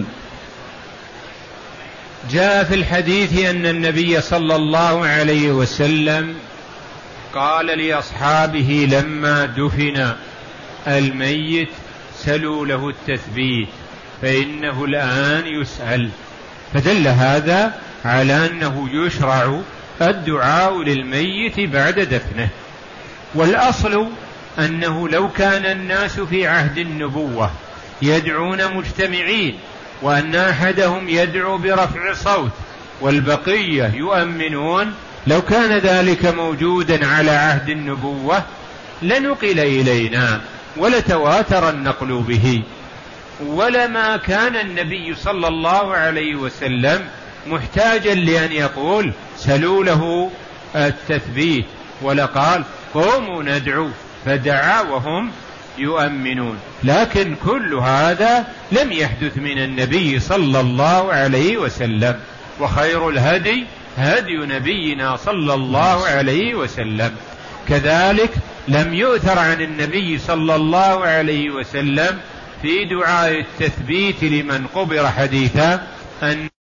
جاء في الحديث أن النبي صلى الله عليه وسلم قال لأصحابه لما دفن الميت: سلوا له التثبيت فإنه الآن يسأل. فدل هذا على أنه يشرع الدعاء للميت بعد دفنه. والأصل أنه لو كان الناس في عهد النبوة يدعون مجتمعين وأن أحدهم يدعو برفع صوت والبقية يؤمنون، لو كان ذلك موجودا على عهد النبوة لنقل إلينا ولتواتر النقل به، ولما كان النبي صلى الله عليه وسلم محتاجا لأن يقول سلوا له التثبيت، ولقال قوموا ندعو فدعا وهم يؤمنون. لكن كل هذا لم يحدث من النبي صلى الله عليه وسلم، وخير الهدي هدي نبينا صلى الله عليه وسلم. كذلك لم يؤثر عن النبي صلى الله عليه وسلم في دعاء التثبيت لمن قبر حديثا أن